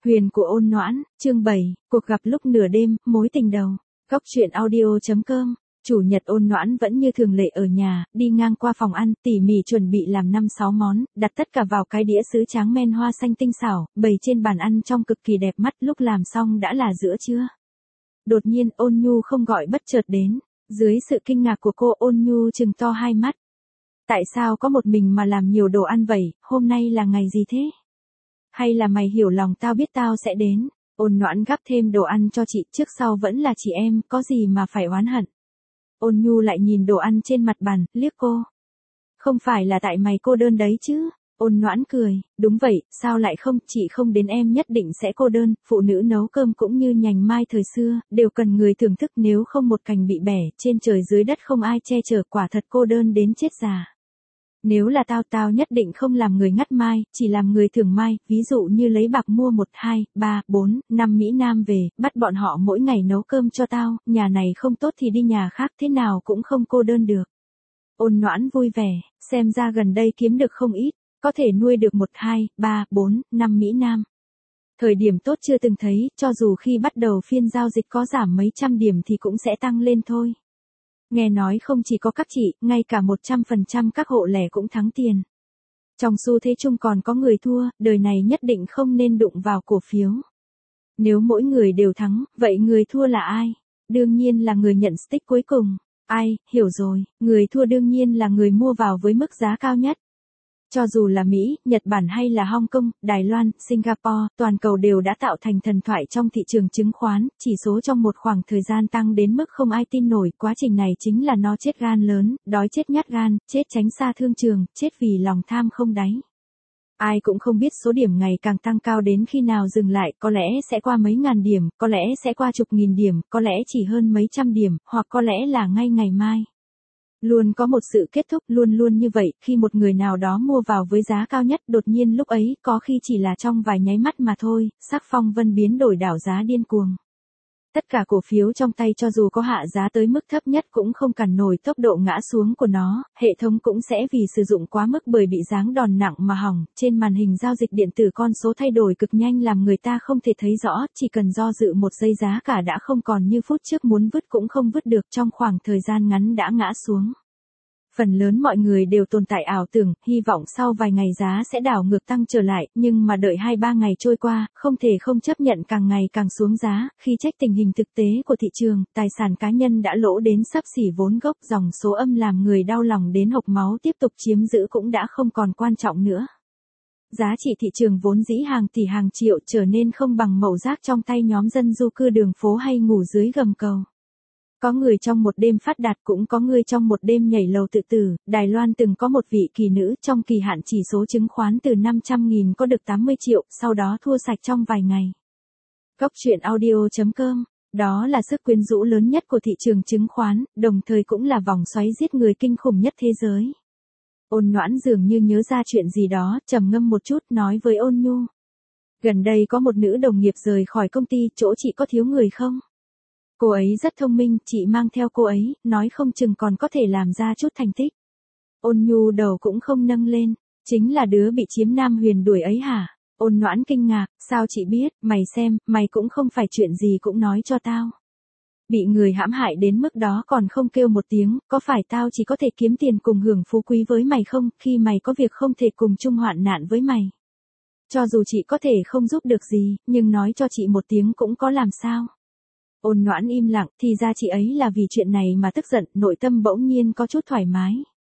Huyền của ôn noãn, chương 7, cuộc gặp lúc nửa đêm, mối tình đầu. Góc truyện audio.com. Chủ nhật ôn noãn vẫn như thường lệ ở nhà, đi ngang qua phòng ăn, tỉ mỉ chuẩn bị làm 5-6 món, đặt tất cả vào cái đĩa sứ tráng men hoa xanh tinh xảo, bày trên bàn ăn trông cực kỳ đẹp mắt. Lúc làm xong đã là giữa trưa. Đột nhiên Ôn Nhu không gọi bất chợt đến. Dưới sự kinh ngạc của cô, Ôn Nhu trừng to hai mắt. Tại sao có một mình mà làm nhiều đồ ăn vậy, hôm nay là ngày gì thế? Hay là mày hiểu lòng tao, biết tao sẽ đến? Ôn noãn gắp thêm đồ ăn cho chị, trước sau vẫn là chị em, có gì mà phải oán hận. Ôn Nhu lại nhìn đồ ăn trên mặt bàn, liếc cô. Không phải là tại mày cô đơn đấy chứ? Ôn noãn cười, đúng vậy, sao lại không, chị không đến em nhất định sẽ cô đơn, phụ nữ nấu cơm cũng như nhành mai thời xưa, đều cần người thưởng thức, nếu không một cành bị bẻ, trên trời dưới đất không ai che chở, quả thật cô đơn đến chết già. Nếu là tao nhất định không làm người ngắt mai, chỉ làm người thưởng mai, ví dụ như lấy bạc mua 1, 2, 3, 4, 5 Mỹ Nam về, bắt bọn họ mỗi ngày nấu cơm cho tao, nhà này không tốt thì đi nhà khác, thế nào cũng không cô đơn được. Ôn noãn vui vẻ, xem ra gần đây kiếm được không ít, có thể nuôi được 1, 2, 3, 4, 5 Mỹ Nam. Thời điểm tốt chưa từng thấy, cho dù khi bắt đầu phiên giao dịch có giảm mấy trăm điểm thì cũng sẽ tăng lên thôi. Nghe nói không chỉ có các chị, ngay cả 100% các hộ lẻ cũng thắng tiền. Trong xu thế chung còn có người thua, đời này nhất định không nên đụng vào cổ phiếu. Nếu mỗi người đều thắng, vậy người thua là ai? Đương nhiên là người nhận stick cuối cùng. Ai, hiểu rồi, người thua đương nhiên là người mua vào với mức giá cao nhất. Cho dù là Mỹ, Nhật Bản hay là Hong Kong, Đài Loan, Singapore, toàn cầu đều đã tạo thành thần thoại trong thị trường chứng khoán, chỉ số trong một khoảng thời gian tăng đến mức không ai tin nổi, quá trình này chính là no chết gan lớn, đói chết nhát gan, chết tránh xa thương trường, chết vì lòng tham không đáy. Ai cũng không biết số điểm ngày càng tăng cao đến khi nào dừng lại, có lẽ sẽ qua mấy ngàn điểm, có lẽ sẽ qua chục nghìn điểm, có lẽ chỉ hơn mấy trăm điểm, hoặc có lẽ là ngay ngày mai. Luôn có một sự kết thúc, luôn như vậy, khi một người nào đó mua vào với giá cao nhất, đột nhiên lúc ấy, có khi chỉ là trong vài nháy mắt mà thôi, sắc phong vân biến đổi, đảo giá điên cuồng. Tất cả cổ phiếu trong tay cho dù có hạ giá tới mức thấp nhất cũng không cản nổi tốc độ ngã xuống của nó, hệ thống cũng sẽ vì sử dụng quá mức bởi bị giáng đòn nặng mà hỏng, trên màn hình giao dịch điện tử con số thay đổi cực nhanh làm người ta không thể thấy rõ, chỉ cần do dự một giây giá cả đã không còn như phút trước, muốn vứt cũng không vứt được, trong khoảng thời gian ngắn đã ngã xuống. Phần lớn mọi người đều tồn tại ảo tưởng, hy vọng sau vài ngày giá sẽ đảo ngược tăng trở lại, nhưng mà đợi 2-3 ngày trôi qua, không thể không chấp nhận càng ngày càng xuống giá, khi trách tình hình thực tế của thị trường, tài sản cá nhân đã lỗ đến xấp xỉ vốn gốc, dòng số âm làm người đau lòng đến hộc máu tiếp tục chiếm giữ cũng đã không còn quan trọng nữa. Giá trị thị trường vốn dĩ hàng tỷ hàng triệu trở nên không bằng mẩu rác trong tay nhóm dân du cư đường phố hay ngủ dưới gầm cầu. Có người trong một đêm phát đạt, cũng có người trong một đêm nhảy lầu tự tử. Đài Loan từng có một vị kỳ nữ trong kỳ hạn chỉ số chứng khoán từ 500.000 có được 80 triệu, sau đó thua sạch trong vài ngày. Góc truyện audio.com. Đó là sức quyến rũ lớn nhất của thị trường chứng khoán, đồng thời cũng là vòng xoáy giết người kinh khủng nhất thế giới. Ôn noãn dường như nhớ ra chuyện gì đó, trầm ngâm một chút, nói với Ôn Nhu. Gần đây có một nữ đồng nghiệp rời khỏi công ty, chỗ chị có thiếu người không? Cô ấy rất thông minh, chị mang theo cô ấy, nói không chừng còn có thể làm ra chút thành tích. Ôn Nhu đầu cũng không nâng lên, chính là đứa bị Chiếm Nam Huyền đuổi ấy hả? Ôn noãn kinh ngạc, sao chị biết, mày xem, mày cũng không phải chuyện gì cũng nói cho tao. Bị người hãm hại đến mức đó còn không kêu một tiếng, có phải tao chỉ có thể kiếm tiền cùng hưởng phú quý với mày không, khi mày có việc không thể cùng chung hoạn nạn với mày. Cho dù chị có thể không giúp được gì, nhưng nói cho chị một tiếng cũng có làm sao. Ôn noãn im lặng, thì ra chị ấy là vì chuyện này mà tức giận, nội tâm bỗng nhiên có chút thoải mái.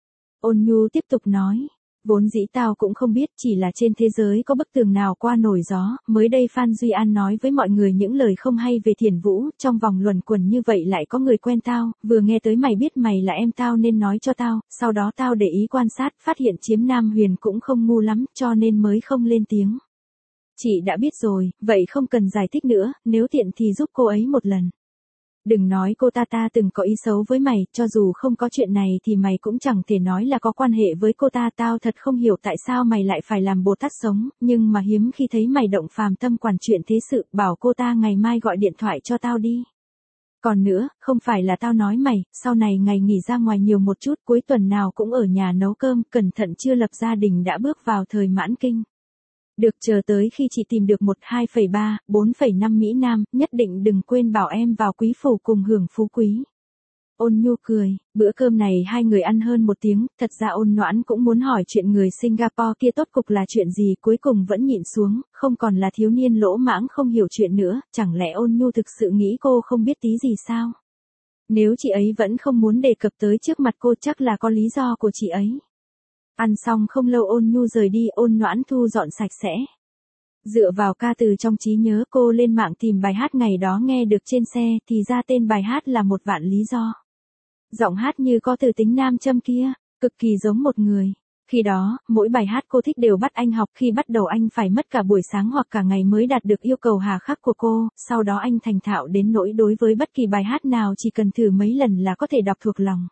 Ôn Nhu tiếp tục nói, vốn dĩ tao cũng không biết, chỉ là trên thế giới có bức tường nào qua nổi gió, mới đây Phan Duy An nói với mọi người những lời không hay về Thiền Vũ, trong vòng luẩn quẩn như vậy lại có người quen tao, vừa nghe tới mày biết mày là em tao nên nói cho tao, sau đó tao để ý quan sát, phát hiện Chiếm Nam Huyền cũng không ngu lắm, cho nên mới không lên tiếng. Chị đã biết rồi, vậy không cần giải thích nữa, nếu tiện thì giúp cô ấy một lần. Đừng nói cô ta từng có ý xấu với mày, cho dù không có chuyện này thì mày cũng chẳng thể nói là có quan hệ với cô ta. Tao thật không hiểu tại sao mày lại phải làm Bồ Tát sống, nhưng mà hiếm khi thấy mày động phàm tâm quản chuyện thế sự, bảo cô ta ngày mai gọi điện thoại cho tao đi. Còn nữa, không phải là tao nói mày, sau này ngày nghỉ ra ngoài nhiều một chút, cuối tuần nào cũng ở nhà nấu cơm, cẩn thận chưa lập gia đình đã bước vào thời mãn kinh. Được, chờ tới khi chị tìm được 2,3, 4,5 Mỹ Nam, nhất định đừng quên bảo em vào quý phủ cùng hưởng phú quý. Ôn Nhu cười, bữa cơm này hai người ăn hơn 1 tiếng, thật ra Ôn Noãn cũng muốn hỏi chuyện người Singapore kia tốt cục là chuyện gì, cuối cùng vẫn nhịn xuống, không còn là thiếu niên lỗ mãng không hiểu chuyện nữa, chẳng lẽ Ôn Nhu thực sự nghĩ cô không biết tí gì sao? Nếu chị ấy vẫn không muốn đề cập tới trước mặt cô chắc là có lý do của chị ấy. Ăn xong không lâu Ôn Nhu rời đi, Ôn Noãn thu dọn sạch sẽ. Dựa vào ca từ trong trí nhớ cô lên mạng tìm bài hát ngày đó nghe được trên xe, thì ra tên bài hát là 1.000.000 lý do. Giọng hát như có từ tính nam châm kia, cực kỳ giống một người. Khi đó, mỗi bài hát cô thích đều bắt anh học, khi bắt đầu anh phải mất cả buổi sáng hoặc cả ngày mới đạt được yêu cầu hà khắc của cô, sau đó anh thành thạo đến nỗi đối với bất kỳ bài hát nào chỉ cần thử mấy lần là có thể đọc thuộc lòng.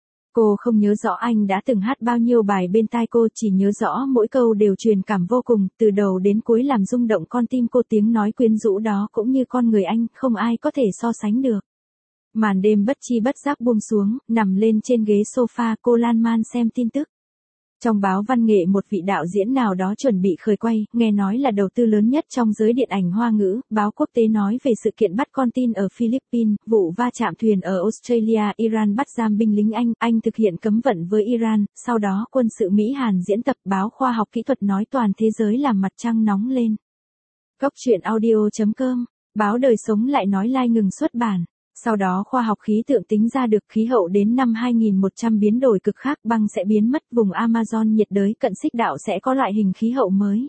Cô không nhớ rõ anh đã từng hát bao nhiêu bài bên tai cô, chỉ nhớ rõ mỗi câu đều truyền cảm vô cùng, từ đầu đến cuối làm rung động con tim cô, tiếng nói quyến rũ đó cũng như con người anh, không ai có thể so sánh được. Màn đêm bất chi bất giác buông xuống, nằm lên trên ghế sofa cô lan man xem tin tức. Trong báo văn nghệ một vị đạo diễn nào đó chuẩn bị khởi quay, nghe nói là đầu tư lớn nhất trong giới điện ảnh Hoa ngữ, báo quốc tế nói về sự kiện bắt con tin ở Philippines, vụ va chạm thuyền ở Australia, Iran bắt giam binh lính Anh thực hiện cấm vận với Iran, sau đó quân sự Mỹ-Hàn diễn tập, báo khoa học kỹ thuật nói toàn thế giới làm mặt trăng nóng lên. Góc truyện audio.com, báo Đời Sống lại nói Lai ngừng xuất bản. Sau đó khoa học khí tượng tính ra được khí hậu đến năm 2100 biến đổi cực khác, băng sẽ biến mất, vùng Amazon nhiệt đới cận xích đạo sẽ có loại hình khí hậu mới.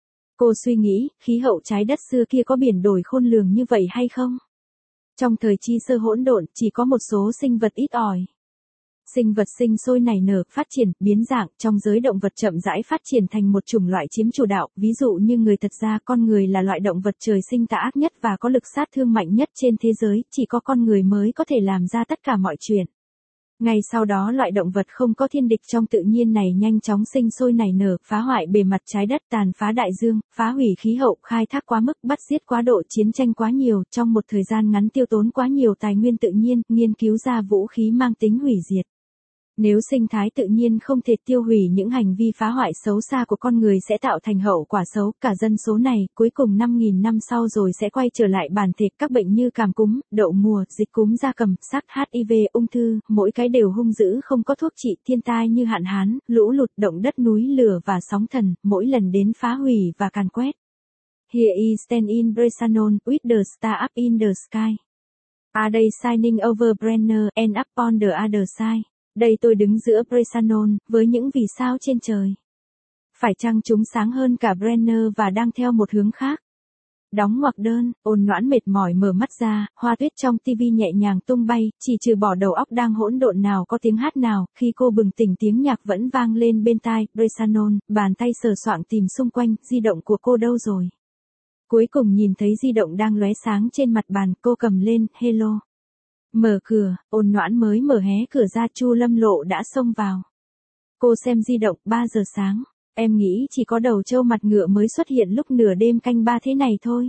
Cô suy nghĩ, khí hậu trái đất xưa kia có biển đổi khôn lường như vậy hay không? Trong thời chi sơ hỗn độn, chỉ có một số sinh vật ít ỏi. Sinh vật sinh sôi nảy nở, phát triển, biến dạng, trong giới động vật chậm rãi phát triển thành một chủng loại chiếm chủ đạo, ví dụ như người. Thật ra con người là loại động vật trời sinh tà ác nhất và có lực sát thương mạnh nhất trên thế giới, chỉ có con người mới có thể làm ra tất cả mọi chuyện. Ngay sau đó loại động vật không có thiên địch trong tự nhiên này nhanh chóng sinh sôi nảy nở, phá hoại bề mặt trái đất, tàn phá đại dương, phá hủy khí hậu, khai thác quá mức, bắt giết quá độ, chiến tranh quá nhiều, trong một thời gian ngắn tiêu tốn quá nhiều tài nguyên tự nhiên, nghiên cứu ra vũ khí mang tính hủy diệt. Nếu sinh thái tự nhiên không thể tiêu hủy những hành vi phá hoại xấu xa của con người sẽ tạo thành hậu quả xấu, cả dân số này, cuối cùng 5.000 năm sau rồi sẽ quay trở lại bản thể, các bệnh như cảm cúm, đậu mùa, dịch cúm gia cầm, SARS, HIV, ung thư, mỗi cái đều hung dữ không có thuốc trị, thiên tai như hạn hán, lũ lụt, động đất núi lửa và sóng thần, mỗi lần đến phá hủy và càn quét. Here is stand in Bressanone, with the star up in the sky. Are they shining over Brenner, and upon the other side? Đây tôi đứng giữa Bressanone, với những vì sao trên trời. Phải chăng chúng sáng hơn cả Brenner và đang theo một hướng khác? Đóng ngoặc đơn, Ôn Noãn mệt mỏi mở mắt ra, hoa tuyết trong tivi nhẹ nhàng tung bay, chỉ trừ bỏ đầu óc đang hỗn độn nào có tiếng hát nào, khi cô bừng tỉnh tiếng nhạc vẫn vang lên bên tai, Bressanone, bàn tay sờ soạng tìm xung quanh, di động của cô đâu rồi? Cuối cùng nhìn thấy di động đang lóe sáng trên mặt bàn, cô cầm lên, hello. Mở cửa, Ôn Noãn mới mở hé cửa ra, Chu Lâm Lộ đã xông vào. Cô xem di động, 3 giờ sáng. Em nghĩ chỉ có đầu trâu mặt ngựa mới xuất hiện lúc nửa đêm canh 3 thế này thôi.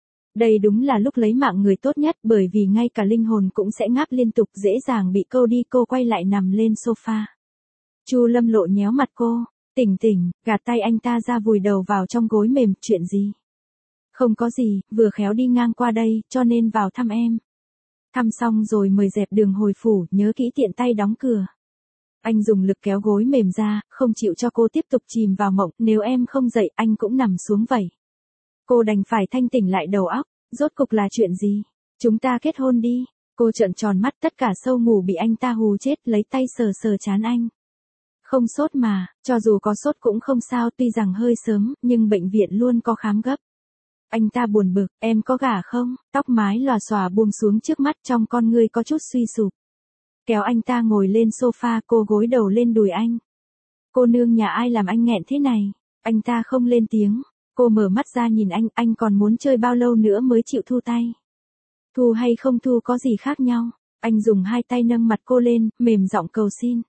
Đây đúng là lúc lấy mạng người tốt nhất, bởi vì ngay cả linh hồn cũng sẽ ngáp liên tục, dễ dàng bị câu đi. Cô quay lại nằm lên sofa. Chu Lâm Lộ nhéo mặt cô, tỉnh, gạt tay anh ta ra vùi đầu vào trong gối mềm, chuyện gì? Không có gì, vừa khéo đi ngang qua đây, cho nên vào thăm em. Thăm xong rồi mời dẹp đường hồi phủ, nhớ kỹ tiện tay đóng cửa. Anh dùng lực kéo gối mềm ra, không chịu cho cô tiếp tục chìm vào mộng, nếu em không dậy anh cũng nằm xuống vậy. Cô đành phải thanh tỉnh lại đầu óc, rốt cục là chuyện gì? Chúng ta kết hôn đi. Cô trợn tròn mắt, tất cả sâu ngủ bị anh ta hù chết, lấy tay sờ trán anh. Không sốt mà, cho dù có sốt cũng không sao, tuy rằng hơi sớm, nhưng bệnh viện luôn có khám gấp. Anh ta buồn bực, em có gả không? Tóc mái lòa xòa buông xuống trước mắt, trong con ngươi có chút suy sụp. Kéo anh ta ngồi lên sofa, cô gối đầu lên đùi anh. Cô nương nhà ai làm anh nghẹn thế này? Anh ta không lên tiếng. Cô mở mắt ra nhìn anh còn muốn chơi bao lâu nữa mới chịu thu tay? Thu hay không thu có gì khác nhau? Anh dùng hai tay nâng mặt cô lên, mềm giọng cầu xin.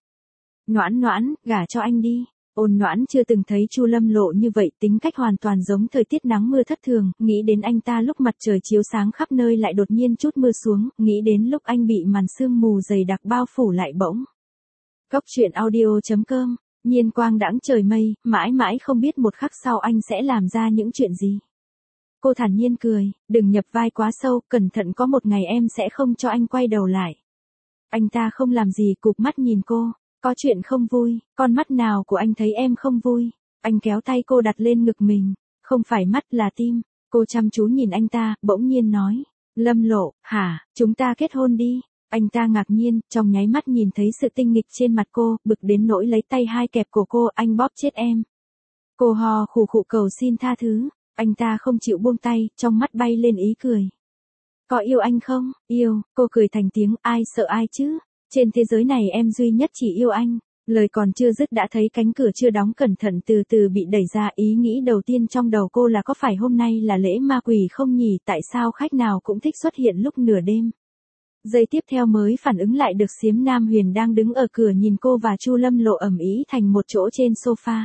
Noãn, gả cho anh đi. Ôn Noãn chưa từng thấy Chu Lâm Lộ như vậy, tính cách hoàn toàn giống thời tiết nắng mưa thất thường, nghĩ đến anh ta lúc mặt trời chiếu sáng khắp nơi lại đột nhiên chút mưa xuống, nghĩ đến lúc anh bị màn sương mù dày đặc bao phủ lại bỗng. Góc truyện audio.com nhiên quang đãng trời mây, mãi mãi không biết một khắc sau anh sẽ làm ra những chuyện gì. Cô thản nhiên cười, đừng nhập vai quá sâu, cẩn thận có một ngày em sẽ không cho anh quay đầu lại. Anh ta không làm gì, cụp mắt nhìn cô, có chuyện không vui, con mắt nào của anh thấy em không vui. Anh kéo tay cô đặt lên ngực mình, không phải mắt là tim. Cô chăm chú nhìn anh ta, bỗng nhiên nói, Lâm Lộ, hả, chúng ta kết hôn đi. Anh ta ngạc nhiên, trong nháy mắt nhìn thấy sự tinh nghịch trên mặt cô, bực đến nỗi lấy tay hai kẹp cổ cô, anh bóp chết em. Cô hò khụ khụ cầu xin tha thứ, anh ta không chịu buông tay, trong mắt bay lên ý cười. Có yêu anh không? Yêu, cô cười thành tiếng, ai sợ ai chứ? Trên thế giới này em duy nhất chỉ yêu anh. Lời còn chưa dứt đã thấy cánh cửa chưa đóng cẩn thận từ từ bị đẩy ra, ý nghĩ đầu tiên trong đầu cô là có phải hôm nay là lễ ma quỷ không nhỉ, tại sao khách nào cũng thích xuất hiện lúc nửa đêm. Giây tiếp theo mới phản ứng lại được Diếm Nam Huyền đang đứng ở cửa nhìn cô và Chu Lâm Lộ ầm ĩ thành một chỗ trên sofa.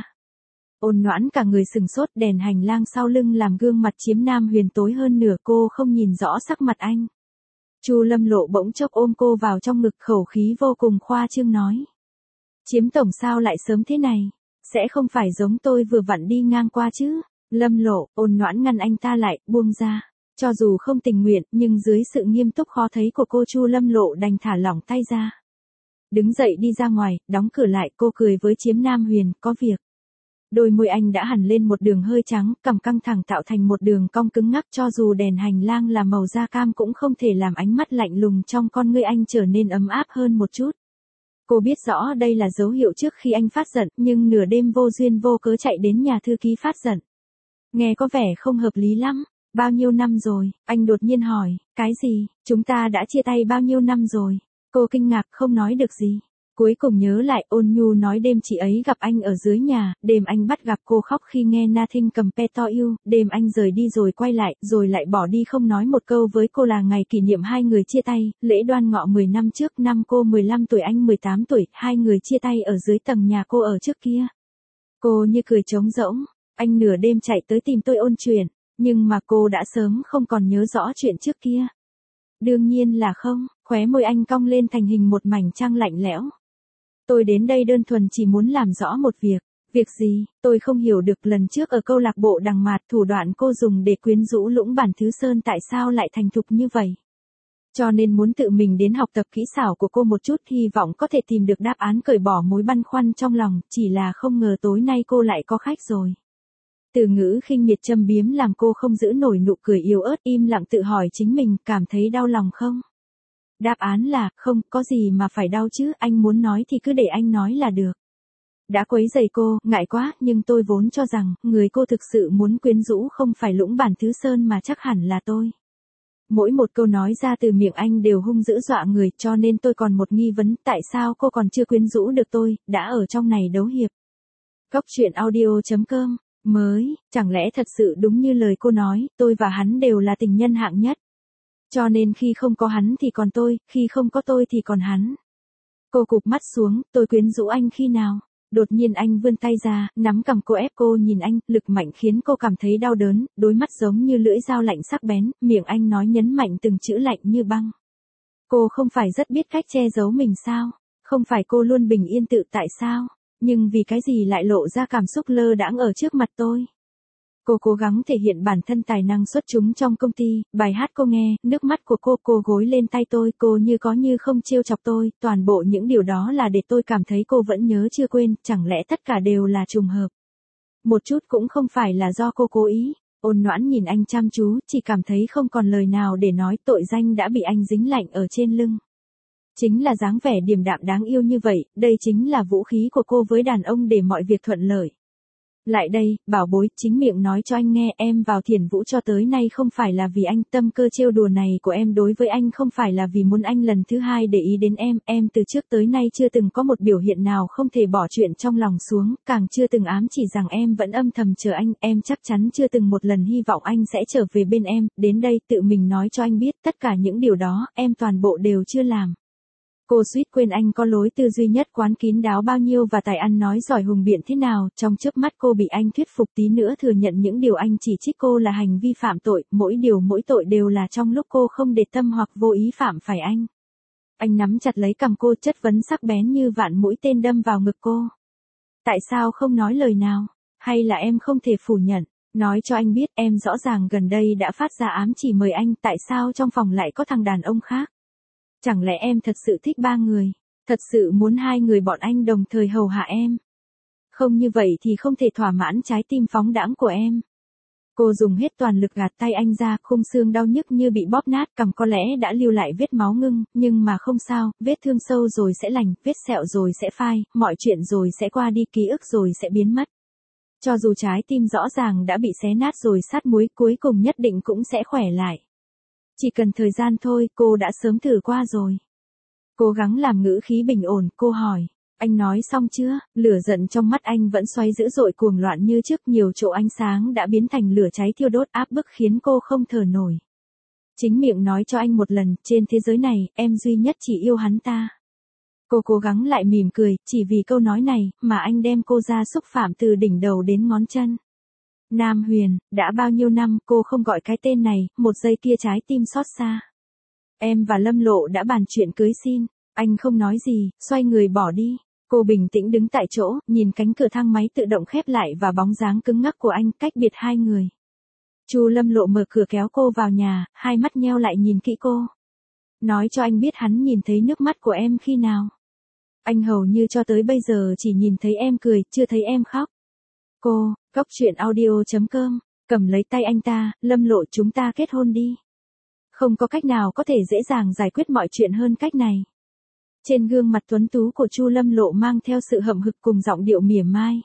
Ôn Noãn cả người sừng sốt, đèn hành lang sau lưng làm gương mặt Diếm Nam Huyền tối hơn nửa, cô không nhìn rõ sắc mặt anh. Chu Lâm Lộ bỗng chốc ôm cô vào trong ngực, khẩu khí vô cùng khoa trương nói. Chiếm tổng sao lại sớm thế này? Sẽ không phải giống tôi vừa vặn đi ngang qua chứ? Lâm Lộ, Ôn Noãn ngăn anh ta lại, buông ra. Cho dù không tình nguyện, nhưng dưới sự nghiêm túc khó thấy của cô, Chu Lâm Lộ đành thả lỏng tay ra. Đứng dậy đi ra ngoài, đóng cửa lại, cô cười với Chiếm Nam Huyền, có việc. Đôi môi anh đã hằn lên một đường hơi trắng, cằm căng thẳng tạo thành một đường cong cứng ngắc, cho dù đèn hành lang là màu da cam cũng không thể làm ánh mắt lạnh lùng trong con ngươi anh trở nên ấm áp hơn một chút. Cô biết rõ đây là dấu hiệu trước khi anh phát giận, nhưng nửa đêm vô duyên vô cớ chạy đến nhà thư ký phát giận. Nghe có vẻ không hợp lý lắm. Bao nhiêu năm rồi? Anh đột nhiên hỏi. Cái gì? Chúng ta đã chia tay bao nhiêu năm rồi? Cô kinh ngạc không nói được gì. Cuối cùng nhớ lại, Ôn Nhu nói đêm chị ấy gặp anh ở dưới nhà, đêm anh bắt gặp cô khóc khi nghe Nothing Compares to You, đêm anh rời đi rồi quay lại, rồi lại bỏ đi không nói một câu với cô là ngày kỷ niệm hai người chia tay, lễ Đoan Ngọ 10 năm trước, năm cô 15 tuổi anh 18 tuổi, hai người chia tay ở dưới tầng nhà cô ở trước kia. Cô như cười trống rỗng, anh nửa đêm chạy tới tìm tôi ôn chuyện, nhưng mà cô đã sớm không còn nhớ rõ chuyện trước kia. Đương nhiên là không, khóe môi anh cong lên thành hình một mảnh trăng lạnh lẽo. Tôi đến đây đơn thuần chỉ muốn làm rõ một việc. Việc gì? Tôi không hiểu được, lần trước ở câu lạc bộ Đằng Mạt, thủ đoạn cô dùng để quyến rũ Lũng Bản Thứ Sơn tại sao lại thành thục như vậy? Cho nên muốn tự mình đến học tập kỹ xảo của cô một chút, hy vọng có thể tìm được đáp án cởi bỏ mối băn khoăn trong lòng, chỉ là không ngờ tối nay cô lại có khách rồi. Từ ngữ khinh miệt châm biếm làm cô không giữ nổi nụ cười yếu ớt, im lặng tự hỏi chính mình, cảm thấy đau lòng không? Đáp án là, không, có gì mà phải đau chứ, anh muốn nói thì cứ để anh nói là được. Đã quấy rầy cô, ngại quá, nhưng tôi vốn cho rằng, người cô thực sự muốn quyến rũ không phải Lũng Bản Thứ Sơn mà chắc hẳn là tôi. Mỗi một câu nói ra từ miệng anh đều hung dữ dọa người, cho nên tôi còn một nghi vấn, tại sao cô còn chưa quyến rũ được tôi, đã ở trong này đấu hiệp. Cóc truyện audio.com, mới, chẳng lẽ thật sự đúng như lời cô nói, tôi và hắn đều là tình nhân hạng nhất. Cho nên khi không có hắn thì còn tôi, khi không có tôi thì còn hắn. Cô cụp mắt xuống, tôi quyến rũ anh khi nào? Đột nhiên anh vươn tay ra, nắm cằm cô ép cô nhìn anh, lực mạnh khiến cô cảm thấy đau đớn, đôi mắt giống như lưỡi dao lạnh sắc bén, miệng anh nói nhấn mạnh từng chữ lạnh như băng. Cô không phải rất biết cách che giấu mình sao? Không phải cô luôn bình yên tự tại sao? Nhưng vì cái gì lại lộ ra cảm xúc lơ đãng ở trước mặt tôi? Cô cố gắng thể hiện bản thân tài năng xuất chúng trong công ty, bài hát cô nghe, nước mắt của cô gối lên tay tôi, cô như có như không trêu chọc tôi, toàn bộ những điều đó là để tôi cảm thấy cô vẫn nhớ chưa quên, chẳng lẽ tất cả đều là trùng hợp. Một chút cũng không phải là do cô cố ý. Ôn Noãn nhìn anh chăm chú, chỉ cảm thấy không còn lời nào để nói, tội danh đã bị anh dính lạnh ở trên lưng. Chính là dáng vẻ điềm đạm đáng yêu như vậy, đây chính là vũ khí của cô với đàn ông để mọi việc thuận lợi. Lại đây, bảo bối, chính miệng nói cho anh nghe, em vào Thiền Vũ cho tới nay không phải là vì anh, tâm cơ trêu đùa này của em đối với anh không phải là vì muốn anh lần thứ hai để ý đến em từ trước tới nay chưa từng có một biểu hiện nào không thể bỏ chuyện trong lòng xuống, càng chưa từng ám chỉ rằng em vẫn âm thầm chờ anh, em chắc chắn chưa từng một lần hy vọng anh sẽ trở về bên em, đến đây tự mình nói cho anh biết, tất cả những điều đó, em toàn bộ đều chưa làm. Cô suýt quên anh có lối tư duy nhất quán kín đáo bao nhiêu và tài ăn nói giỏi hùng biện thế nào, trong chớp mắt cô bị anh thuyết phục tí nữa thừa nhận những điều anh chỉ trích cô là hành vi phạm tội, mỗi điều mỗi tội đều là trong lúc cô không để tâm hoặc vô ý phạm phải anh. Anh nắm chặt lấy cằm cô, chất vấn sắc bén như vạn mũi tên đâm vào ngực cô. Tại sao không nói lời nào? Hay là em không thể phủ nhận? Nói cho anh biết em rõ ràng gần đây đã phát ra ám chỉ mời anh, tại sao trong phòng lại có thằng đàn ông khác? Chẳng lẽ em thật sự thích ba người? Thật sự muốn hai người bọn anh đồng thời hầu hạ em? Không như vậy thì không thể thỏa mãn trái tim phóng đãng của em. Cô dùng hết toàn lực gạt tay anh ra, khung xương đau nhức như bị bóp nát, cằm có lẽ đã lưu lại vết máu ngưng, nhưng mà không sao, vết thương sâu rồi sẽ lành, vết sẹo rồi sẽ phai, mọi chuyện rồi sẽ qua đi, ký ức rồi sẽ biến mất. Cho dù trái tim rõ ràng đã bị xé nát rồi sát muối, cuối cùng nhất định cũng sẽ khỏe lại. Chỉ cần thời gian thôi, cô đã sớm thử qua rồi. Cố gắng làm ngữ khí bình ổn, cô hỏi. Anh nói xong chưa? Lửa giận trong mắt anh vẫn xoay dữ dội cuồng loạn như trước, nhiều chỗ ánh sáng đã biến thành lửa cháy thiêu đốt áp bức khiến cô không thở nổi. Chính miệng nói cho anh một lần, trên thế giới này, em duy nhất chỉ yêu hắn ta. Cô cố gắng lại mỉm cười, chỉ vì câu nói này, mà anh đem cô ra xúc phạm từ đỉnh đầu đến ngón chân. Nam Huyền, đã bao nhiêu năm cô không gọi cái tên này, một giây kia trái tim xót xa. Em và Lâm Lộ đã bàn chuyện cưới xin. Anh không nói gì, xoay người bỏ đi. Cô bình tĩnh đứng tại chỗ, nhìn cánh cửa thang máy tự động khép lại và bóng dáng cứng ngắc của anh cách biệt hai người. Chu Lâm Lộ mở cửa kéo cô vào nhà, hai mắt nheo lại nhìn kỹ cô. Nói cho anh biết hắn nhìn thấy nước mắt của em khi nào. Anh hầu như cho tới bây giờ chỉ nhìn thấy em cười, chưa thấy em khóc. Cô, coctruyện.audio.com, cầm lấy tay anh ta, Lâm Lộ, chúng ta kết hôn đi. Không có cách nào có thể dễ dàng giải quyết mọi chuyện hơn cách này. Trên gương mặt tuấn tú của Chu Lâm Lộ mang theo sự hậm hực cùng giọng điệu mỉa mai.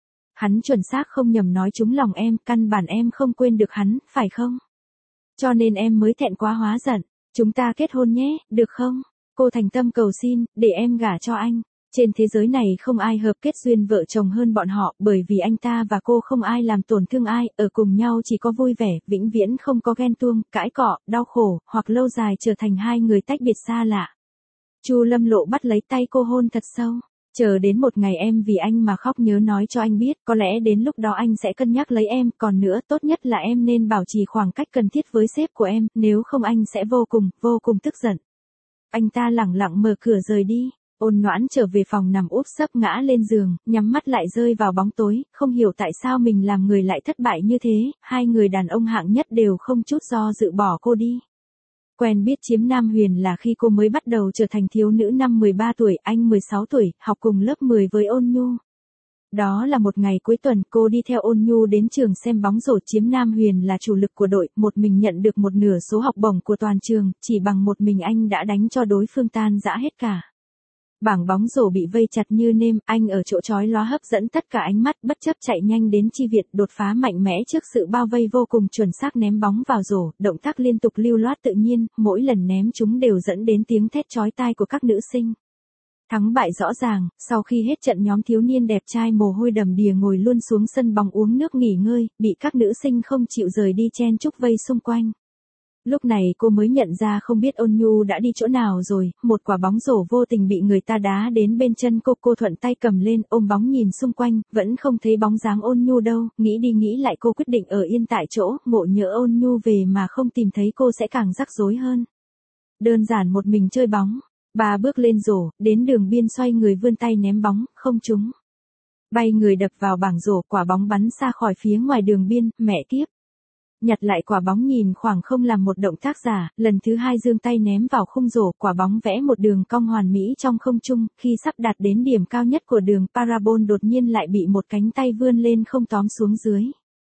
Hắn chuẩn xác không nhầm nói trúng lòng em, căn bản em không quên được hắn, phải không? Cho nên em mới thẹn quá hóa giận. Chúng ta kết hôn nhé, được không? Cô thành tâm cầu xin, để em gả cho anh. Trên thế giới này không ai hợp kết duyên vợ chồng hơn bọn họ, bởi vì anh ta và cô không ai làm tổn thương ai, ở cùng nhau chỉ có vui vẻ, vĩnh viễn không có ghen tuông, cãi cọ, đau khổ, hoặc lâu dài trở thành hai người tách biệt xa lạ. Chu Lâm Lộ bắt lấy tay cô hôn thật sâu. Chờ đến một ngày em vì anh mà khóc, nhớ nói cho anh biết, có lẽ đến lúc đó anh sẽ cân nhắc lấy em, còn nữa, tốt nhất là em nên bảo trì khoảng cách cần thiết với sếp của em, nếu không anh sẽ vô cùng tức giận. Anh ta lẳng lặng mở cửa rời đi. Ôn Noãn trở về phòng nằm úp sấp ngã lên giường, nhắm mắt lại rơi vào bóng tối, không hiểu tại sao mình làm người lại thất bại như thế, hai người đàn ông hạng nhất đều không chút do dự bỏ cô đi. Quen biết chiếm Nam Huyền là khi cô mới bắt đầu trở thành thiếu nữ năm 13 tuổi, anh 16 tuổi, học cùng lớp 10 với Ôn Nhu. Đó là một ngày cuối tuần, cô đi theo Ôn Nhu đến trường xem bóng rổ. Chiếm Nam Huyền là chủ lực của đội, một mình nhận được một nửa số học bổng của toàn trường, chỉ bằng một mình anh đã đánh cho đối phương tan rã hết cả. Bảng bóng rổ bị vây chặt như nêm, anh ở chỗ chói lóa hấp dẫn tất cả ánh mắt, bất chấp chạy nhanh đến chi viện, đột phá mạnh mẽ trước sự bao vây vô cùng chuẩn xác ném bóng vào rổ, động tác liên tục lưu loát tự nhiên, mỗi lần ném chúng đều dẫn đến tiếng thét chói tai của các nữ sinh. Thắng bại rõ ràng, sau khi hết trận nhóm thiếu niên đẹp trai mồ hôi đầm đìa ngồi luôn xuống sân bóng uống nước nghỉ ngơi, bị các nữ sinh không chịu rời đi chen chúc vây xung quanh. Lúc này cô mới nhận ra không biết Ôn Nhu đã đi chỗ nào rồi, một quả bóng rổ vô tình bị người ta đá đến bên chân cô thuận tay cầm lên, ôm bóng nhìn xung quanh, vẫn không thấy bóng dáng Ôn Nhu đâu, nghĩ đi nghĩ lại cô quyết định ở yên tại chỗ, ngộ nhỡ Ôn Nhu về mà không tìm thấy cô sẽ càng rắc rối hơn. Đơn giản một mình chơi bóng, 3 bước lên rổ, đến đường biên xoay người vươn tay ném bóng, không trúng. Bay người đập vào bảng rổ, quả bóng bắn xa khỏi phía ngoài đường biên, mẹ kiếp. Nhặt lại quả bóng nhìn khoảng không làm một động tác giả, lần thứ hai giương tay ném vào khung rổ, quả bóng vẽ một đường cong hoàn mỹ trong không trung, khi sắp đạt đến điểm cao nhất của đường parabol đột nhiên lại bị một cánh tay vươn lên không tóm xuống dưới.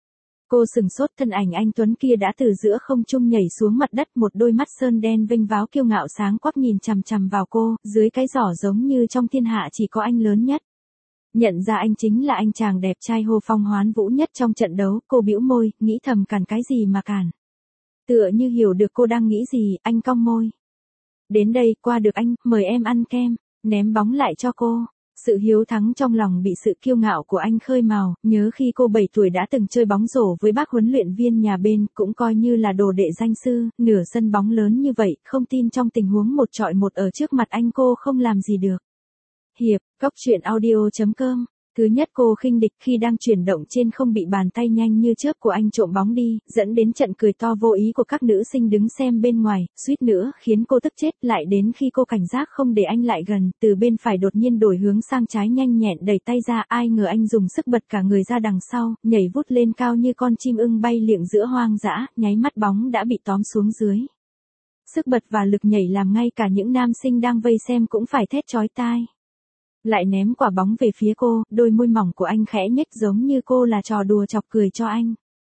Cô sừng sốt, thân ảnh anh tuấn kia đã từ giữa không trung nhảy xuống mặt đất, một đôi mắt sơn đen vênh váo kiêu ngạo sáng quắc nhìn chằm chằm vào cô, dưới cái giỏ giống như trong thiên hạ chỉ có anh lớn nhất. Nhận ra anh chính là anh chàng đẹp trai hô phong hoán vũ nhất trong trận đấu, cô bĩu môi, nghĩ thầm cản cái gì mà cản. Tựa như hiểu được cô đang nghĩ gì, anh cong môi. Đến đây, qua được anh, mời em ăn kem, ném bóng lại cho cô. Sự hiếu thắng trong lòng bị sự kiêu ngạo của anh khơi mào, nhớ khi cô 7 tuổi đã từng chơi bóng rổ với bác huấn luyện viên nhà bên, cũng coi như là đồ đệ danh sư, nửa sân bóng lớn như vậy, không tin trong tình huống một chọi một ở trước mặt anh cô không làm gì được. Hiệp, coctruyện.audio.com Thứ nhất, cô khinh địch khi đang chuyển động trên không bị bàn tay nhanh như chớp của anh trộm bóng đi, dẫn đến trận cười to vô ý của các nữ sinh đứng xem bên ngoài, suýt nữa khiến cô tức chết. Lại đến khi cô cảnh giác không để anh lại gần, từ bên phải đột nhiên đổi hướng sang trái nhanh nhẹn đẩy tay ra, ai ngờ anh dùng sức bật cả người ra đằng sau, nhảy vút lên cao như con chim ưng bay liệng giữa hoang dã, nháy mắt bóng đã bị tóm xuống dưới. Sức bật và lực nhảy làm ngay cả những nam sinh đang vây xem cũng phải thét chói tai. Lại ném quả bóng về phía cô, đôi môi mỏng của anh khẽ nhếch giống như cô là trò đùa chọc cười cho anh.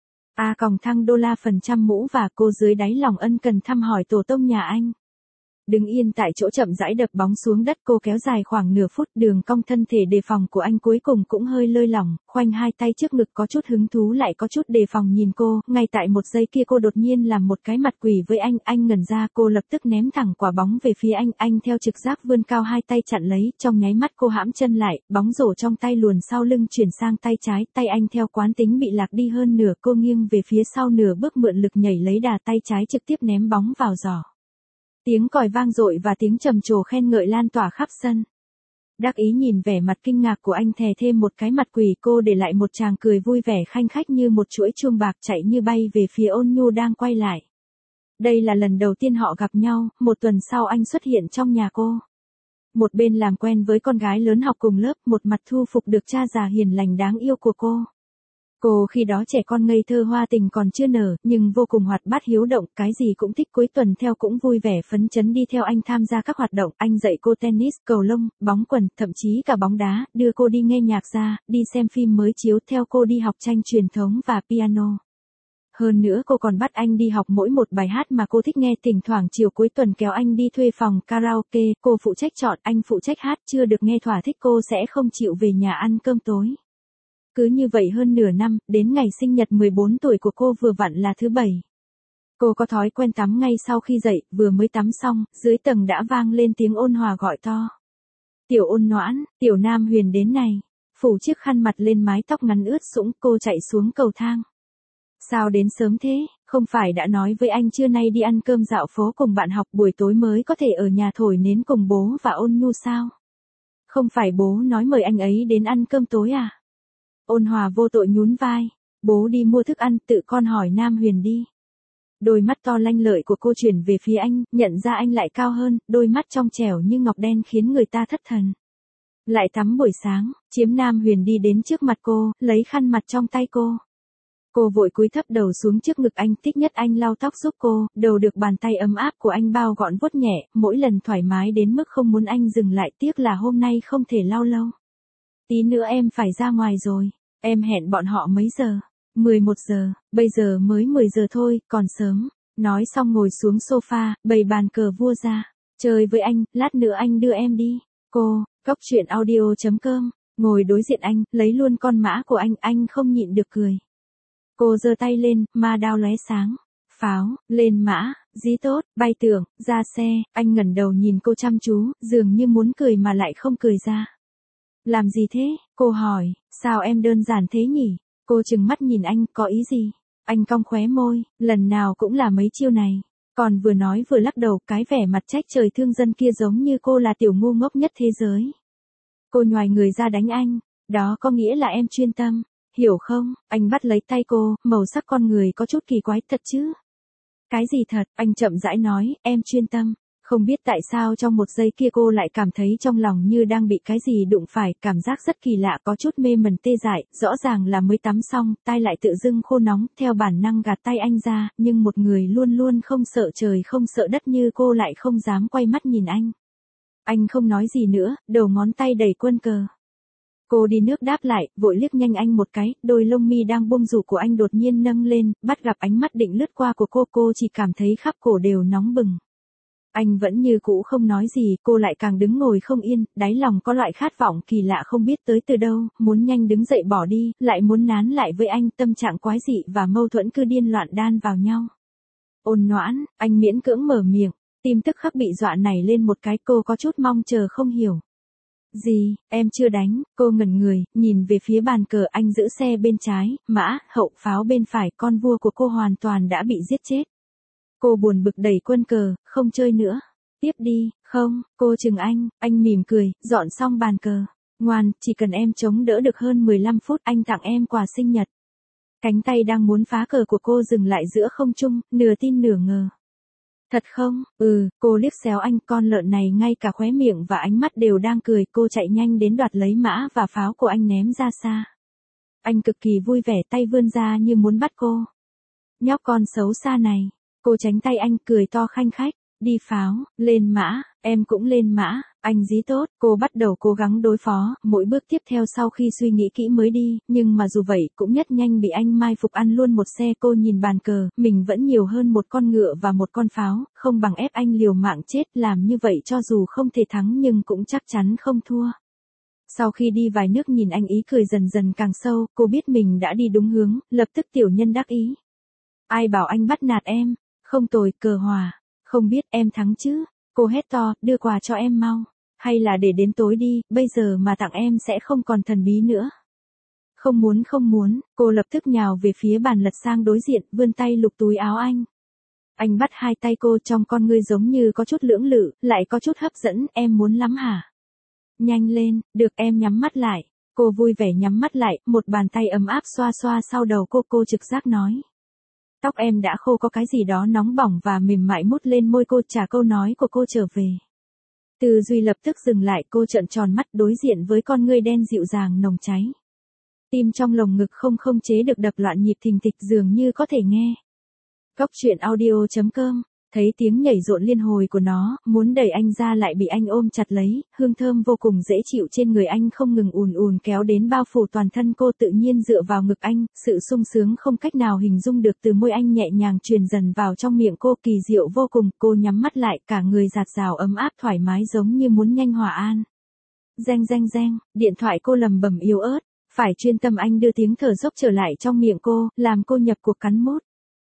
$, mũ và cô dưới đáy lòng ân cần thăm hỏi tổ tông nhà anh. Đứng yên tại chỗ chậm rãi đập bóng xuống đất, cô kéo dài khoảng nửa phút, đường cong thân thể đề phòng của anh cuối cùng cũng hơi lơi lỏng, khoanh hai tay trước ngực có chút hứng thú lại có chút đề phòng nhìn cô, ngay tại một giây kia cô đột nhiên làm một cái mặt quỷ với anh ngẩn ra, cô lập tức ném thẳng quả bóng về phía anh theo trực giác vươn cao hai tay chặn lấy, trong nháy mắt cô hãm chân lại, bóng rổ trong tay luồn sau lưng chuyển sang tay trái, tay anh theo quán tính bị lạc đi hơn nửa, cô nghiêng về phía sau nửa bước mượn lực nhảy lấy đà tay trái trực tiếp ném bóng vào giỏ. Tiếng còi vang dội và tiếng trầm trồ khen ngợi lan tỏa khắp sân. Đắc ý nhìn vẻ mặt kinh ngạc của anh thè thêm một cái mặt quỷ, cô để lại một tràng cười vui vẻ khanh khách như một chuỗi chuông bạc chạy như bay về phía Ôn Nhu đang quay lại. Đây là lần đầu tiên họ gặp nhau, một tuần sau anh xuất hiện trong nhà cô. Một bên làm quen với con gái lớn học cùng lớp, một mặt thu phục được cha già hiền lành đáng yêu của cô. Cô khi đó trẻ con ngây thơ hoa tình còn chưa nở, nhưng vô cùng hoạt bát hiếu động, cái gì cũng thích, cuối tuần theo cũng vui vẻ phấn chấn đi theo anh tham gia các hoạt động, anh dạy cô tennis, cầu lông, bóng quần, thậm chí cả bóng đá, đưa cô đi nghe nhạc ra, đi xem phim mới chiếu, theo cô đi học tranh truyền thống và piano. Hơn nữa cô còn bắt anh đi học mỗi một bài hát mà cô thích nghe, thỉnh thoảng chiều cuối tuần kéo anh đi thuê phòng karaoke, cô phụ trách chọn, anh phụ trách hát, chưa được nghe thỏa thích cô sẽ không chịu về nhà ăn cơm tối. Cứ như vậy hơn nửa năm, đến ngày sinh nhật 14 tuổi của cô vừa vặn là thứ Bảy. Cô có thói quen tắm ngay sau khi dậy, vừa mới tắm xong, dưới tầng đã vang lên tiếng ôn hòa gọi to. Tiểu Ôn Noãn, Tiểu Nam Huyền đến này. Phủ chiếc khăn mặt lên mái tóc ngắn ướt sũng, cô chạy xuống cầu thang. Sao đến sớm thế, không phải đã nói với anh trưa nay đi ăn cơm dạo phố cùng bạn học, buổi tối mới có thể ở nhà thổi nến cùng bố và Ôn Nhu sao? Không phải bố nói mời anh ấy đến ăn cơm tối à? Ôn Hòa vô tội nhún vai, bố đi mua thức ăn, tự con hỏi Nam Huyền đi. Đôi mắt to lanh lợi của cô chuyển về phía anh, nhận ra anh lại cao hơn, đôi mắt trong trẻo như ngọc đen khiến người ta thất thần. Lại tắm buổi sáng, chiếm Nam Huyền đi đến trước mặt cô, lấy khăn mặt trong tay cô. Cô vội cúi thấp đầu xuống trước ngực anh, thích nhất anh lau tóc giúp cô, đầu được bàn tay ấm áp của anh bao gọn vuốt nhẹ, mỗi lần thoải mái đến mức không muốn anh dừng lại, tiếc là hôm nay không thể lau lâu. Tí nữa em phải ra ngoài rồi, em hẹn bọn họ mấy giờ? 11 giờ, bây giờ mới 10 giờ thôi, còn sớm. Nói xong ngồi xuống sofa, bày bàn cờ vua ra. Chơi với anh, lát nữa anh đưa em đi. Cô, coctruyện.audio.com, ngồi đối diện anh, lấy luôn con mã của anh không nhịn được cười. Cô giơ tay lên, ma đao lóe sáng. Pháo, lên mã, dí tốt, bay tưởng, ra xe, anh ngẩng đầu nhìn cô chăm chú, dường như muốn cười mà lại không cười ra. Làm gì thế? Cô hỏi, sao em đơn giản thế nhỉ? Cô trừng mắt nhìn anh, có ý gì? Anh cong khóe môi, lần nào cũng là mấy chiêu này. Còn vừa nói vừa lắc đầu, cái vẻ mặt trách trời thương dân kia giống như cô là tiểu ngu ngốc nhất thế giới. Cô nhoài người ra đánh anh, đó có nghĩa là em chuyên tâm, hiểu không? Anh bắt lấy tay cô, màu sắc con người có chút kỳ quái, thật chứ? Cái gì thật? Anh chậm rãi nói, em chuyên tâm. Không biết tại sao trong một giây kia cô lại cảm thấy trong lòng như đang bị cái gì đụng phải, cảm giác rất kỳ lạ, có chút mê mẩn tê dại, rõ ràng là mới tắm xong, tai lại tự dưng khô nóng, theo bản năng gạt tay anh ra, nhưng một người luôn luôn không sợ trời không sợ đất như cô lại không dám quay mắt nhìn anh. Anh không nói gì nữa, đầu ngón tay đẩy quân cờ. Cô đi nước đáp lại, vội liếc nhanh anh một cái, đôi lông mi đang buông rủ của anh đột nhiên nâng lên, bắt gặp ánh mắt định lướt qua của cô chỉ cảm thấy khắp cổ đều nóng bừng. Anh vẫn như cũ không nói gì, cô lại càng đứng ngồi không yên, đáy lòng có loại khát vọng kỳ lạ không biết tới từ đâu, muốn nhanh đứng dậy bỏ đi, lại muốn nán lại với anh, tâm trạng quái dị và mâu thuẫn cứ điên loạn đan vào nhau. Ôn Noãn, anh miễn cưỡng mở miệng, tim tức khắc bị dọa nảy lên một cái, cô có chút mong chờ không hiểu. Gì, em chưa đánh, cô ngẩn người, nhìn về phía bàn cờ, anh giữ xe bên trái, mã, hậu, pháo bên phải, con vua của cô hoàn toàn đã bị giết chết. Cô buồn bực đẩy quân cờ, không chơi nữa. Tiếp đi, không, cô chừng anh mỉm cười, dọn xong bàn cờ. Ngoan, chỉ cần em chống đỡ được hơn 15 phút anh tặng em quà sinh nhật. Cánh tay đang muốn phá cờ của cô dừng lại giữa không trung, nửa tin nửa ngờ. Thật không? Cô liếc xéo anh, con lợn này ngay cả khóe miệng và ánh mắt đều đang cười, cô chạy nhanh đến đoạt lấy mã và pháo của anh ném ra xa. Anh cực kỳ vui vẻ, tay vươn ra như muốn bắt cô. Nhóc con xấu xa này, cô tránh tay anh, cười to khanh khách, đi pháo, lên mã, em cũng lên mã, anh dí tốt, cô bắt đầu cố gắng đối phó, mỗi bước tiếp theo sau khi suy nghĩ kỹ mới đi, nhưng mà dù vậy cũng nhất nhanh bị anh mai phục ăn luôn một xe. Cô nhìn bàn cờ, mình vẫn nhiều hơn một con ngựa và một con pháo, không bằng ép anh liều mạng chết, làm như vậy cho dù không thể thắng nhưng cũng chắc chắn không thua. Sau khi đi vài nước nhìn anh ý cười dần dần càng sâu, cô biết mình đã đi đúng hướng, lập tức tiểu nhân đắc ý. Ai bảo anh bắt nạt em, không tồi, cờ hòa, không biết em thắng chứ, cô hét to, đưa quà cho em mau, hay là để đến tối đi, bây giờ mà tặng em sẽ không còn thần bí nữa. Không muốn, cô lập tức nhào về phía bàn lật sang đối diện, vươn tay lục túi áo anh. Anh bắt hai tay cô, trong con ngươi giống như có chút lưỡng lự, lại có chút hấp dẫn, em muốn lắm hả? Nhanh lên, được em nhắm mắt lại. Cô vui vẻ nhắm mắt lại, một bàn tay ấm áp xoa xoa sau đầu cô trực giác nói. Tóc em đã khô, có cái gì đó nóng bỏng và mềm mại mút lên môi cô, trả câu nói của cô trở về. Tư duy lập tức dừng lại, cô trợn tròn mắt đối diện với con ngươi đen dịu dàng nồng cháy. Tim trong lồng ngực không chế được đập loạn nhịp thình thịch dường như có thể nghe. Góc truyện audio.com. Thấy tiếng nhảy rộn liên hồi của nó, muốn đẩy anh ra lại bị anh ôm chặt lấy, hương thơm vô cùng dễ chịu trên người anh không ngừng ùn kéo đến bao phủ toàn thân cô, tự nhiên dựa vào ngực anh, sự sung sướng không cách nào hình dung được từ môi anh nhẹ nhàng truyền dần vào trong miệng cô, kỳ diệu vô cùng. Cô nhắm mắt lại, cả người dạt dào ấm áp thoải mái giống như muốn nhanh hòa an. Reng, điện thoại cô lầm bầm yếu ớt, phải chuyên tâm anh đưa tiếng thở dốc trở lại trong miệng cô, làm cô nhập cuộc cắn mút.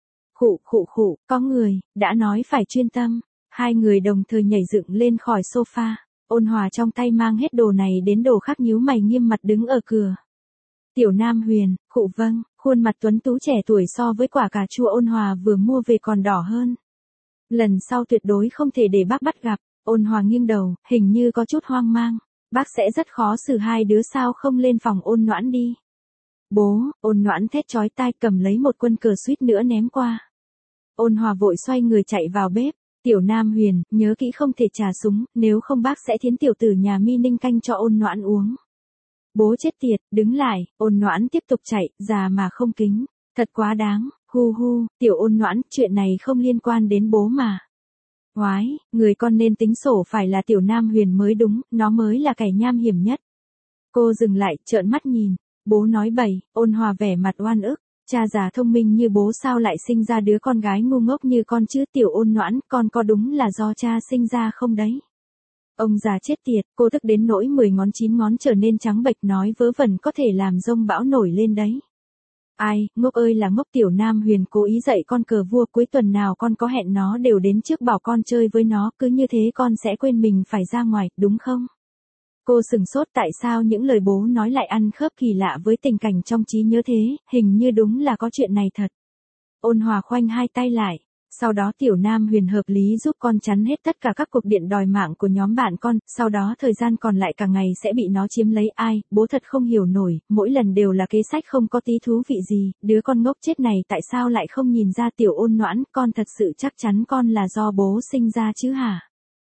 Khụ, có người, đã nói phải chuyên tâm. Hai người đồng thời nhảy dựng lên khỏi sofa. Ôn Hòa trong tay mang hết đồ này đến đồ khác nhíu mày nghiêm mặt đứng ở cửa. Tiểu Nam Huyền, khụ vâng, khuôn mặt tuấn tú trẻ tuổi so với quả cà chua Ôn Hòa vừa mua về còn đỏ hơn. Lần sau tuyệt đối không thể để bác bắt gặp. Ôn Hòa nghiêng đầu, hình như có chút hoang mang. Bác sẽ rất khó xử hai đứa, sao không lên phòng Ôn Noãn đi. Bố, Ôn Noãn thét chói tai cầm lấy một quân cờ suýt nữa ném qua. Ôn Hòa vội xoay người chạy vào bếp. Tiểu Nam Huyền, nhớ kỹ không thể trà súng, nếu không bác sẽ thiến tiểu tử nhà Mi Ninh canh cho Ôn Noãn uống. Bố chết tiệt, đứng lại. Ôn Noãn tiếp tục chạy, già mà không kính. Thật quá đáng, hu, tiểu Ôn Noãn, chuyện này không liên quan đến bố mà. Oái, người con nên tính sổ phải là Tiểu Nam Huyền mới đúng, nó mới là kẻ nham hiểm nhất. Cô dừng lại, trợn mắt nhìn. Bố nói bậy. Ôn Hòa vẻ mặt oan ức. Cha già thông minh như bố sao lại sinh ra đứa con gái ngu ngốc như con chứ, Tiểu Ôn Noãn, con có đúng là do cha sinh ra không đấy? Ông già chết tiệt, cô tức đến nỗi 10 ngón 9 ngón trở nên trắng bệch, nói vớ vẩn có thể làm dông bão nổi lên đấy. Ai, ngốc ơi là ngốc. Tiểu Nam Huyền cố ý dạy con cờ vua, cuối tuần nào con có hẹn nó đều đến trước bảo con chơi với nó, cứ như thế con sẽ quên mình phải ra ngoài, đúng không? Cô sừng sốt, tại sao những lời bố nói lại ăn khớp kỳ lạ với tình cảnh trong trí nhớ thế, hình như đúng là có chuyện này thật. Ôn Hòa khoanh hai tay lại, sau đó Tiểu Nam Huyền hợp lý giúp con chắn hết tất cả các cuộc điện đòi mạng của nhóm bạn con, sau đó thời gian còn lại cả ngày sẽ bị nó chiếm lấy. Ai, bố thật không hiểu nổi, mỗi lần đều là kế sách không có tí thú vị gì, đứa con ngốc chết này tại sao lại không nhìn ra. Tiểu Ôn Noãn, con thật sự chắc chắn con là do bố sinh ra chứ hả?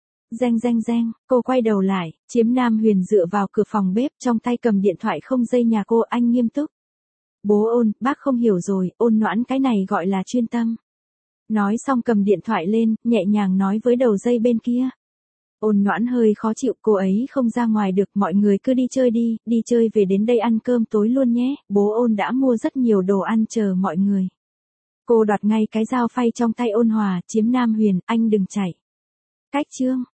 Reng, cô quay đầu lại, Chiếm Nam Huyền dựa vào cửa phòng bếp, trong tay cầm điện thoại không dây nhà cô, anh nghiêm túc. Bố Ôn, bác không hiểu rồi, Ôn Noãn cái này gọi là chuyên tâm. Nói xong cầm điện thoại lên, nhẹ nhàng nói với đầu dây bên kia. Ôn Noãn hơi khó chịu, cô ấy không ra ngoài được, mọi người cứ đi chơi về đến đây ăn cơm tối luôn nhé, bố Ôn đã mua rất nhiều đồ ăn chờ mọi người. Cô đoạt ngay cái dao phay trong tay Ôn Hòa, Chiếm Nam Huyền, anh đừng chạy. Cách chương.